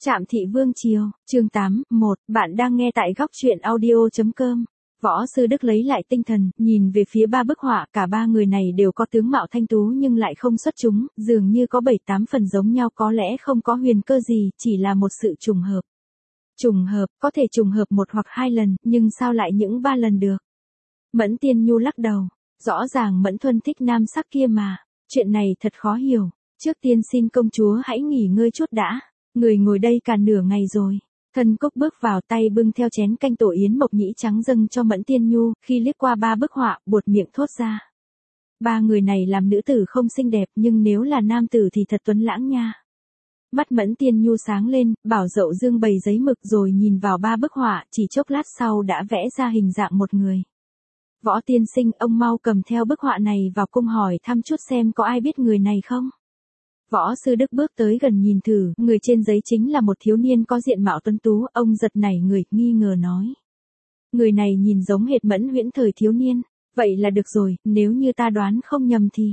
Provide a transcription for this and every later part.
Trạm Thị Vương Triều, chương 8, 1, bạn đang nghe tại góc truyện audio.com. Võ Sư Đức lấy lại tinh thần, nhìn về phía ba bức họa, cả ba người này đều có tướng mạo thanh tú nhưng lại không xuất chúng, dường như có 7-8 phần giống nhau, có lẽ không có huyền cơ gì, chỉ là một sự trùng hợp. Trùng hợp, có thể trùng hợp 1 hoặc 2 lần, nhưng sao lại những 3 lần được? Mẫn Tiên Nhu lắc đầu, rõ ràng Mẫn Thuần thích nam sắc kia mà, chuyện này thật khó hiểu, trước tiên xin công chúa hãy nghỉ ngơi chút đã. Người ngồi đây cả nửa ngày rồi. Thân Cúc bước vào, tay bưng theo chén canh tổ yến mộc nhĩ trắng dâng cho Mẫn Tiên Nhu, khi liếc qua ba bức họa, buột miệng thốt ra. Ba người này làm nữ tử không xinh đẹp, nhưng nếu là nam tử thì thật tuấn lãng nha. Mắt Mẫn Tiên Nhu sáng lên, bảo Dậu Dương bày giấy mực rồi nhìn vào ba bức họa, chỉ chốc lát sau đã vẽ ra hình dạng một người. Võ tiên sinh, ông mau cầm theo bức họa này vào cung hỏi thăm chút xem có ai biết người này không. Võ Sư Đức bước tới gần nhìn thử, người trên giấy chính là một thiếu niên có diện mạo tuấn tú, ông giật nảy người, nghi ngờ nói. Người này nhìn giống hệt Mẫn Huyễn thời thiếu niên, vậy là được rồi, nếu như ta đoán không nhầm thì.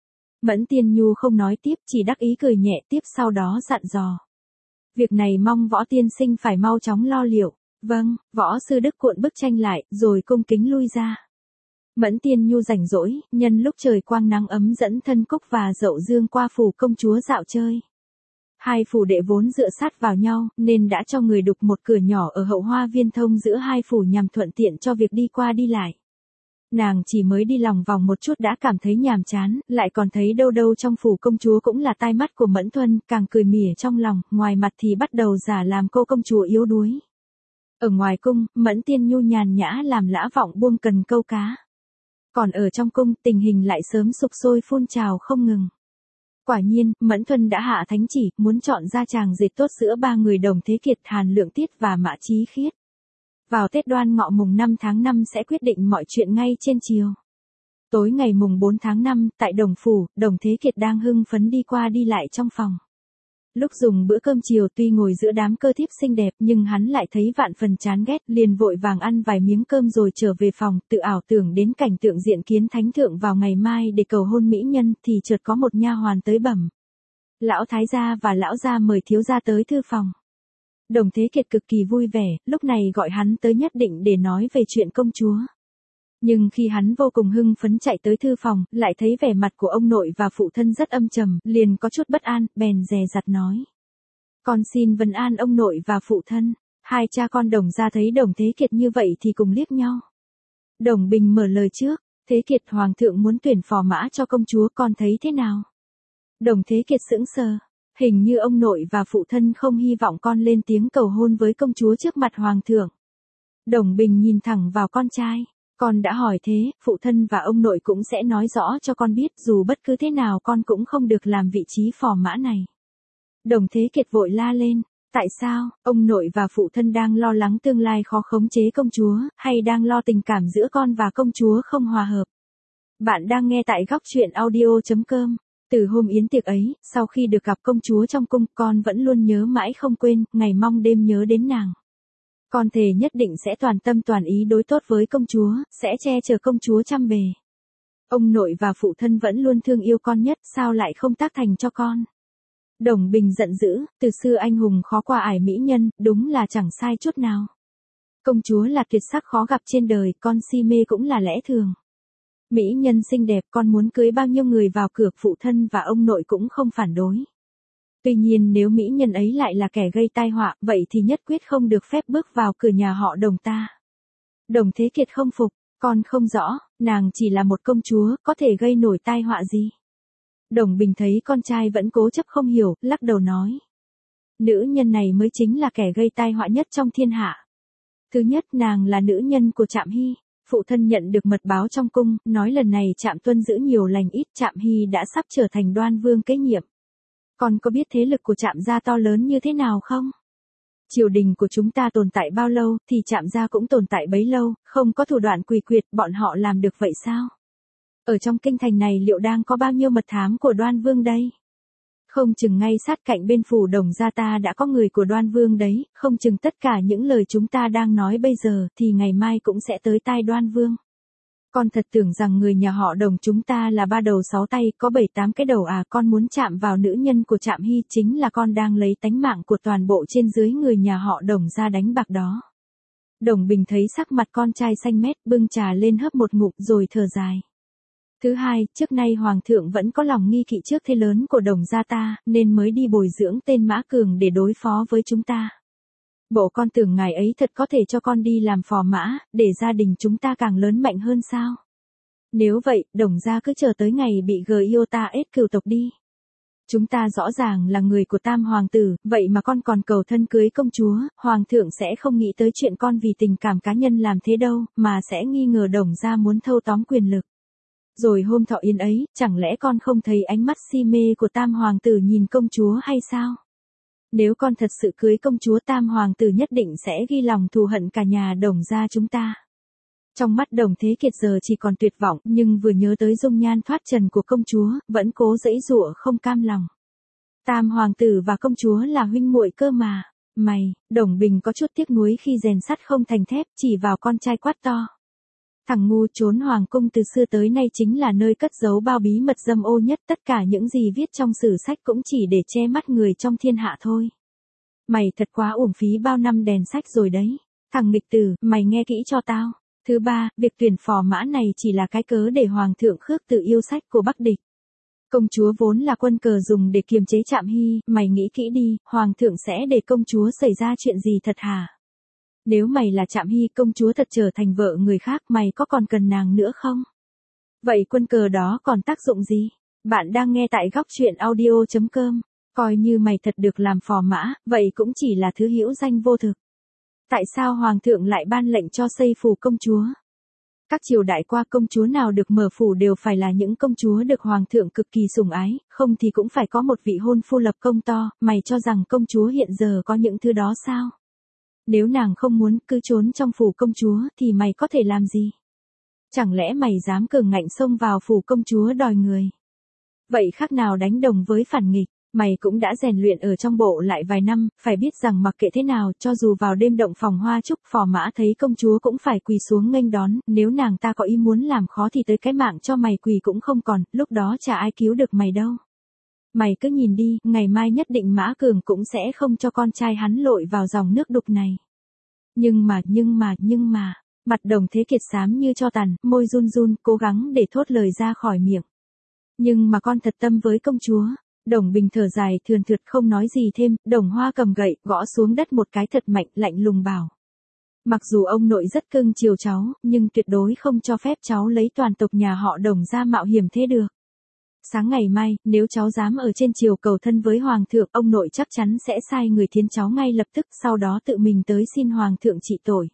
Mẫn Tiên Nhu không nói tiếp, chỉ đắc ý cười nhẹ, tiếp sau đó dặn dò. Việc này mong Võ tiên sinh phải mau chóng lo liệu. Vâng, Võ Sư Đức cuộn bức tranh lại, rồi cung kính lui ra. Mẫn Tiên Nhu rảnh rỗi, nhân lúc trời quang nắng ấm dẫn Thân Cúc và Dậu Dương qua phủ công chúa dạo chơi. Hai phủ đệ vốn dựa sát vào nhau, nên đã cho người đục một cửa nhỏ ở hậu hoa viên thông giữa hai phủ nhằm thuận tiện cho việc đi qua đi lại. Nàng chỉ mới đi lòng vòng một chút đã cảm thấy nhàm chán, lại còn thấy đâu đâu trong phủ công chúa cũng là tai mắt của Mẫn Thuần, càng cười mỉa trong lòng, ngoài mặt thì bắt đầu giả làm cô công chúa yếu đuối. Ở ngoài cung, Mẫn Tiên Nhu nhàn nhã làm lã vọng buông cần câu cá. Còn ở trong cung, tình hình lại sớm sục sôi phun trào không ngừng. Quả nhiên, Mẫn Thuần đã hạ thánh chỉ, muốn chọn ra chàng dệt tốt giữa ba người Đồng Thế Kiệt, Hàn Lượng Tiết và Mã Chí Khiết. Vào Tết Đoan Ngọ mùng 5 tháng 5 sẽ quyết định mọi chuyện ngay trên chiều. Tối ngày mùng 4 tháng 5, tại Đồng Phủ, Đồng Thế Kiệt đang hưng phấn đi qua đi lại trong phòng. Lúc dùng bữa cơm chiều tuy ngồi giữa đám cơ thiếp xinh đẹp nhưng hắn lại thấy vạn phần chán ghét, liền vội vàng ăn vài miếng cơm rồi trở về phòng, tự ảo tưởng đến cảnh tượng diện kiến thánh thượng vào ngày mai để cầu hôn mỹ nhân, thì chợt có một nha hoàn tới bẩm. Lão thái gia và lão gia mời thiếu gia tới thư phòng. Đồng Thế Kiệt cực kỳ vui vẻ, lúc này gọi hắn tới nhất định để nói về chuyện công chúa. Nhưng khi hắn vô cùng hưng phấn chạy tới thư phòng, lại thấy vẻ mặt của ông nội và phụ thân rất âm trầm, liền có chút bất an, bèn dè dặt nói. Con xin vấn an ông nội và phụ thân. Hai cha con Đồng gia thấy Đồng Thế Kiệt như vậy thì cùng liếc nhau. Đồng Bình mở lời trước, Thế Kiệt hoàng thượng muốn tuyển phò mã cho công chúa, con thấy thế nào? Đồng Thế Kiệt sững sờ, hình như ông nội và phụ thân không hy vọng con lên tiếng cầu hôn với công chúa trước mặt hoàng thượng. Đồng Bình nhìn thẳng vào con trai. Con đã hỏi thế, phụ thân và ông nội cũng sẽ nói rõ cho con biết, dù bất cứ thế nào con cũng không được làm vị trí phò mã này. Đồng Thế Kiệt vội la lên, tại sao, ông nội và phụ thân đang lo lắng tương lai khó khống chế công chúa, hay đang lo tình cảm giữa con và công chúa không hòa hợp? Bạn đang nghe tại góc truyện audio.com. Từ hôm yến tiệc ấy, sau khi được gặp công chúa trong cung, con vẫn luôn nhớ mãi không quên, ngày mong đêm nhớ đến nàng. Con thề nhất định sẽ toàn tâm toàn ý đối tốt với công chúa, sẽ che chở công chúa trăm bề. Ông nội và phụ thân vẫn luôn thương yêu con nhất, sao lại không tác thành cho con? Đồng Bình giận dữ, từ xưa anh hùng khó qua ải mỹ nhân, đúng là chẳng sai chút nào. Công chúa là tuyệt sắc khó gặp trên đời, con si mê cũng là lẽ thường. Mỹ nhân xinh đẹp, con muốn cưới bao nhiêu người vào cửa, phụ thân và ông nội cũng không phản đối. Tuy nhiên nếu mỹ nhân ấy lại là kẻ gây tai họa, vậy thì nhất quyết không được phép bước vào cửa nhà họ Đồng ta. Đồng Thế Kiệt không phục, con không rõ, nàng chỉ là một công chúa, có thể gây nổi tai họa gì? Đồng Bình thấy con trai vẫn cố chấp không hiểu, lắc đầu nói. Nữ nhân này mới chính là kẻ gây tai họa nhất trong thiên hạ. Thứ nhất, nàng là nữ nhân của Trạm Hy. Phụ thân nhận được mật báo trong cung, nói lần này Trạm Tuân giữ nhiều lành ít, Trạm Hy đã sắp trở thành Đoan Vương kế nhiệm. Con có biết thế lực của Trạm gia to lớn như thế nào không? Triều đình của chúng ta tồn tại bao lâu, thì Trạm gia cũng tồn tại bấy lâu, không có thủ đoạn quỷ quyệt, bọn họ làm được vậy sao? Ở trong kinh thành này liệu đang có bao nhiêu mật thám của Đoan Vương đây? Không chừng ngay sát cạnh bên phủ Đồng gia ta đã có người của Đoan Vương đấy, không chừng tất cả những lời chúng ta đang nói bây giờ thì ngày mai cũng sẽ tới tai Đoan Vương. Con thật tưởng rằng người nhà họ Đồng chúng ta là 3 đầu 6 tay, có 7-8 cái đầu à, con muốn chạm vào nữ nhân của Trạm Hy, chính là con đang lấy tánh mạng của toàn bộ trên dưới người nhà họ Đồng ra đánh bạc đó. Đồng Bình thấy sắc mặt con trai xanh mét, bưng trà lên hớp một ngụm rồi thở dài. Thứ hai, trước nay Hoàng thượng vẫn có lòng nghi kỵ trước thế lớn của Đồng gia ta, nên mới đi bồi dưỡng tên Mã Cường để đối phó với chúng ta. Bộ con tưởng ngài ấy thật có thể cho con đi làm phò mã, để gia đình chúng ta càng lớn mạnh hơn sao? Nếu vậy, Đồng gia cứ chờ tới ngày bị Giota ết cửu tộc đi. Chúng ta rõ ràng là người của Tam Hoàng tử, vậy mà con còn cầu thân cưới công chúa, Hoàng thượng sẽ không nghĩ tới chuyện con vì tình cảm cá nhân làm thế đâu, mà sẽ nghi ngờ Đồng gia muốn thâu tóm quyền lực. Rồi hôm thọ yến ấy, chẳng lẽ con không thấy ánh mắt si mê của Tam Hoàng tử nhìn công chúa hay sao? Nếu con thật sự cưới công chúa, Tam Hoàng tử nhất định sẽ ghi lòng thù hận cả nhà Đồng gia chúng ta. Trong mắt Đồng Thế Kiệt giờ chỉ còn tuyệt vọng, nhưng vừa nhớ tới dung nhan thoát trần của công chúa, vẫn cố giãy giụa không cam lòng. Tam Hoàng tử và công chúa là huynh muội cơ mà. Mày, Đồng Bình có chút tiếc nuối khi rèn sắt không thành thép, chỉ vào con trai quát to. Thằng ngu, trốn hoàng cung từ xưa tới nay chính là nơi cất giấu bao bí mật dâm ô nhất, tất cả những gì viết trong sử sách cũng chỉ để che mắt người trong thiên hạ thôi. Mày thật quá uổng phí bao năm đèn sách rồi đấy. Thằng nghịch tử, mày nghe kỹ cho tao. Thứ ba, việc tuyển phò mã này chỉ là cái cớ để Hoàng thượng khước từ yêu sách của Bắc địch. Công chúa vốn là quân cờ dùng để kiềm chế Trạm Hy, mày nghĩ kỹ đi, Hoàng thượng sẽ để công chúa xảy ra chuyện gì thật hả? Nếu mày là Trạm Hy, công chúa thật trở thành vợ người khác, mày có còn cần nàng nữa không? Vậy quân cờ đó còn tác dụng gì? Bạn đang nghe tại góc truyện audio.com. Coi như mày thật được làm phò mã, vậy cũng chỉ là thứ hữu danh vô thực. Tại sao Hoàng thượng lại ban lệnh cho xây phủ công chúa? Các triều đại qua công chúa nào được mở phủ đều phải là những công chúa được Hoàng thượng cực kỳ sủng ái, không thì cũng phải có một vị hôn phu lập công to, mày cho rằng công chúa hiện giờ có những thứ đó sao? Nếu nàng không muốn cứ trốn trong phủ công chúa thì mày có thể làm gì? Chẳng lẽ mày dám cường ngạnh xông vào phủ công chúa đòi người? Vậy khác nào đánh đồng với phản nghịch? Mày cũng đã rèn luyện ở trong bộ lại vài năm, phải biết rằng mặc kệ thế nào, cho dù vào đêm động phòng hoa trúc, phò mã thấy công chúa cũng phải quỳ xuống nghênh đón, nếu nàng ta có ý muốn làm khó thì tới cái mạng cho mày quỳ cũng không còn, lúc đó chả ai cứu được mày đâu. Mày cứ nhìn đi, ngày mai nhất định Mã Cường cũng sẽ không cho con trai hắn lội vào dòng nước đục này. Nhưng mà, mặt Đồng Thế Kiệt xám như tro tàn, môi run run, cố gắng để thốt lời ra khỏi miệng. Nhưng mà con thật tâm với công chúa. Đồng Bình thở dài thườn thượt không nói gì thêm, Đồng Hoa cầm gậy, gõ xuống đất một cái thật mạnh, lạnh lùng bảo. Mặc dù ông nội rất cưng chiều cháu, nhưng tuyệt đối không cho phép cháu lấy toàn tộc nhà họ Đồng ra mạo hiểm thế được. Sáng ngày mai, nếu cháu dám ở trên triều cầu thân với Hoàng thượng, ông nội chắc chắn sẽ sai người thiến cháu ngay lập tức, sau đó tự mình tới xin Hoàng thượng trị tội.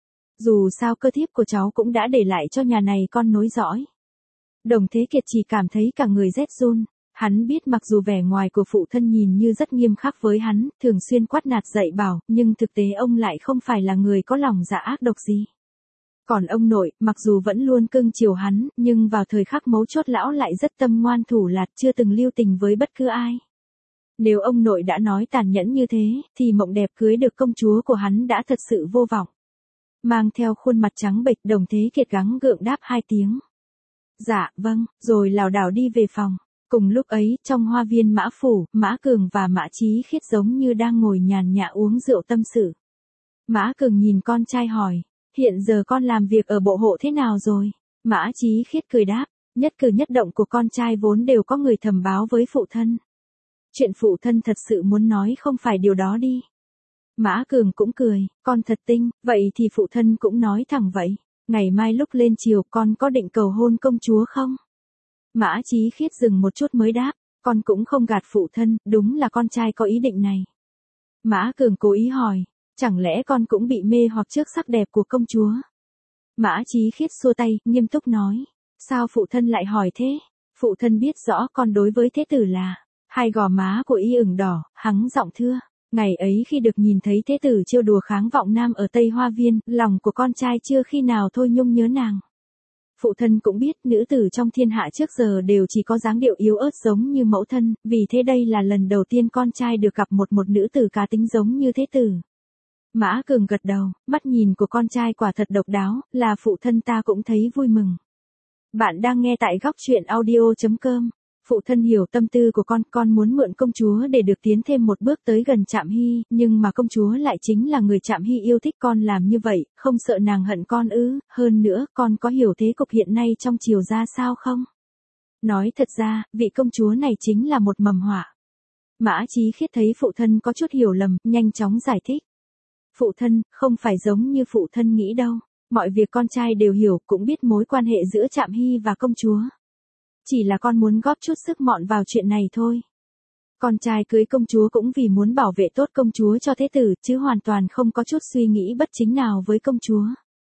Dù sao cơ thiếp của cháu cũng đã để lại cho nhà này con nối dõi. Đồng Thế Kiệt chỉ cảm thấy cả người rét run. Hắn biết mặc dù vẻ ngoài của phụ thân nhìn như rất nghiêm khắc với hắn, thường xuyên quát nạt dạy bảo, nhưng thực tế ông lại không phải là người có lòng dạ ác độc gì. Còn ông nội, mặc dù vẫn luôn cưng chiều hắn, nhưng vào thời khắc mấu chốt lão lại rất tâm ngoan thủ lạt, chưa từng lưu tình với bất cứ ai. Nếu ông nội đã nói tàn nhẫn như thế, thì mộng đẹp cưới được công chúa của hắn đã thật sự vô vọng. Mang theo khuôn mặt trắng bệch, Đồng Thế Kiệt gắng gượng đáp 2 tiếng. Dạ, vâng, rồi lảo đảo đi về phòng. Cùng lúc ấy, trong hoa viên Mã Phủ, Mã Cường và Mã Chí Khiết giống như đang ngồi nhàn nhã uống rượu tâm sự. Mã Cường nhìn con trai hỏi, hiện giờ con làm việc ở bộ hộ thế nào rồi? Mã Chí Khiết cười đáp, nhất cử nhất động của con trai vốn đều có người thầm báo với phụ thân. Chuyện phụ thân thật sự muốn nói không phải điều đó đi. Mã Cường cũng cười, con thật tinh, vậy thì phụ thân cũng nói thẳng vậy. Ngày mai lúc lên chiều con có định cầu hôn công chúa không? Mã Chí Khiết dừng một chút mới đáp, con cũng không gạt phụ thân, đúng là con trai có ý định này. Mã Cường cố ý hỏi, chẳng lẽ con cũng bị mê hoặc trước sắc đẹp của công chúa? Mã Chí Khiết xua tay, nghiêm túc nói, sao phụ thân lại hỏi thế? Phụ thân biết rõ con đối với thế tử là, hai gò má của y ửng đỏ, hắng giọng thưa. Ngày ấy khi được nhìn thấy thế tử trêu đùa Kháng Vọng Nam ở Tây Hoa Viên, lòng của con trai chưa khi nào thôi nhung nhớ nàng. Phụ thân cũng biết nữ tử trong thiên hạ trước giờ đều chỉ có dáng điệu yếu ớt giống như mẫu thân, vì thế đây là lần đầu tiên con trai được gặp một nữ tử cá tính giống như thế tử. Mã Cường gật đầu, mắt nhìn của con trai quả thật độc đáo, là phụ thân ta cũng thấy vui mừng. Bạn đang nghe tại góc chuyện audio.com. Phụ thân hiểu tâm tư của con muốn mượn công chúa để được tiến thêm một bước tới gần Trạm Hy, nhưng mà công chúa lại chính là người Trạm Hy yêu thích. Con làm như vậy, không sợ nàng hận con ư? Hơn nữa, con có hiểu thế cục hiện nay trong triều ra sao không? Nói thật ra, vị công chúa này chính là một mầm họa. Mã Chí Khiết thấy phụ thân có chút hiểu lầm, nhanh chóng giải thích. Phụ thân, không phải giống như phụ thân nghĩ đâu. Mọi việc con trai đều hiểu, cũng biết mối quan hệ giữa Trạm Hy và công chúa. Chỉ là con muốn góp chút sức mọn vào chuyện này thôi. Con trai cưới công chúa cũng vì muốn bảo vệ tốt công chúa cho thế tử, chứ hoàn toàn không có chút suy nghĩ bất chính nào với công chúa.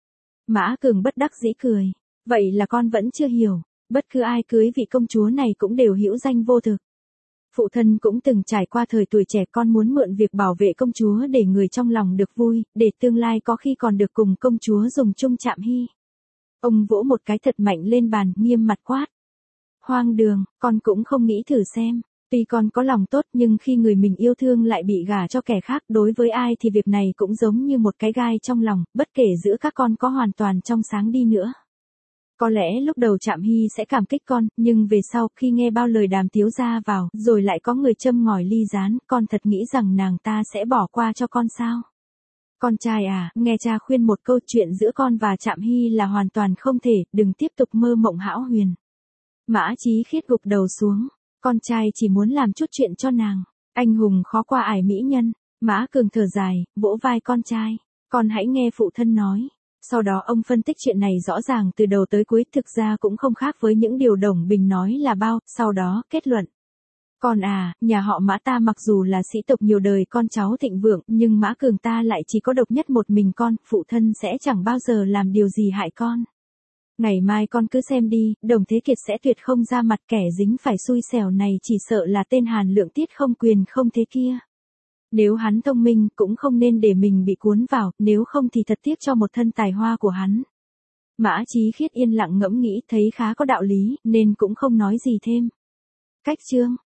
Mã Cường bất đắc dĩ cười. Vậy là con vẫn chưa hiểu. Bất cứ ai cưới vị công chúa này cũng đều hữu danh vô thực. Phụ thân cũng từng trải qua thời tuổi trẻ, con muốn mượn việc bảo vệ công chúa để người trong lòng được vui, để tương lai có khi còn được cùng công chúa dùng chung Trạm Hy. Ông vỗ một cái thật mạnh lên bàn, nghiêm mặt quát. Hoang đường, con cũng không nghĩ thử xem. Tuy con có lòng tốt nhưng khi người mình yêu thương lại bị gả cho kẻ khác, đối với ai thì việc này cũng giống như một cái gai trong lòng, bất kể giữa các con có hoàn toàn trong sáng đi nữa. Có lẽ lúc đầu Trạm Hy sẽ cảm kích con, nhưng về sau khi nghe bao lời đàm tiếu ra vào, rồi lại có người châm ngòi ly gián, con thật nghĩ rằng nàng ta sẽ bỏ qua cho con sao? Con trai à, nghe cha khuyên một câu, chuyện giữa con và Trạm Hy là hoàn toàn không thể, đừng tiếp tục mơ mộng hão huyền. Mã Chí Khiết gục đầu xuống, con trai chỉ muốn làm chút chuyện cho nàng, anh hùng khó qua ải mỹ nhân. Mã Cường thở dài, vỗ vai con trai, con hãy nghe phụ thân nói. Sau đó ông phân tích chuyện này rõ ràng từ đầu tới cuối, thực ra cũng không khác với những điều Đồng Bình nói là bao, sau đó kết luận. Con à, nhà họ Mã ta mặc dù là sĩ tộc nhiều đời con cháu thịnh vượng, nhưng Mã Cường ta lại chỉ có độc nhất một mình con, phụ thân sẽ chẳng bao giờ làm điều gì hại con. Ngày mai con cứ xem đi, Đồng Thế Kiệt sẽ tuyệt không ra mặt, kẻ dính phải xui xẻo này chỉ sợ là tên Hàn Lượng Tiết không quyền không thế kia. Nếu hắn thông minh, cũng không nên để mình bị cuốn vào, nếu không thì thật tiếc cho một thân tài hoa của hắn. Mã Chí Khiết yên lặng ngẫm nghĩ, thấy khá có đạo lý, nên cũng không nói gì thêm. Cách chương